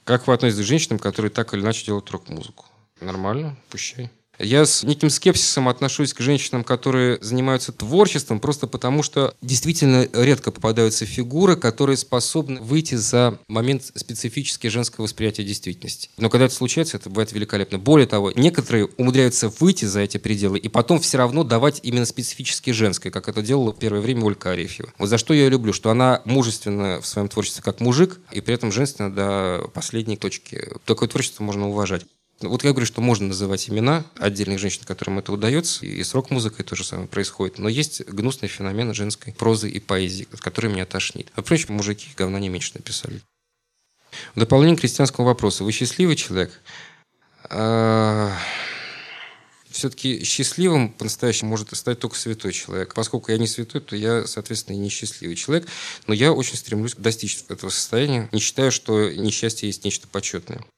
Как вы относитесь к женщинам, которые так или иначе делают рок-музыку? Нормально, пущай. Я с неким скепсисом отношусь к женщинам, которые занимаются творчеством, просто потому что действительно редко попадаются фигуры, которые способны выйти за момент специфически женского восприятия действительности. Но когда это случается, это бывает великолепно. Более того, некоторые умудряются выйти за эти пределы и потом все равно давать именно специфически женское, как это делала в первое время Ольга Арефьева. Вот за что я ее люблю, что она мужественна в своем творчестве как мужик, и при этом женственна до последней точки. Такое творчество можно уважать. Вот я говорю, что можно называть имена отдельных женщин, которым это удается, и с рок-музыкой то же самое происходит. Но есть гнусный феномен женской прозы и поэзии, от которой меня тошнит. А впрочем, мужики говна не меньше написали. В дополнение к крестьянскому вопросу. Вы счастливый человек? Все-таки счастливым по-настоящему может стать только святой человек. Поскольку я не святой, то я, соответственно, и не счастливый человек. Но я очень стремлюсь достичь этого состояния. Не считаю, что несчастье есть нечто почетное.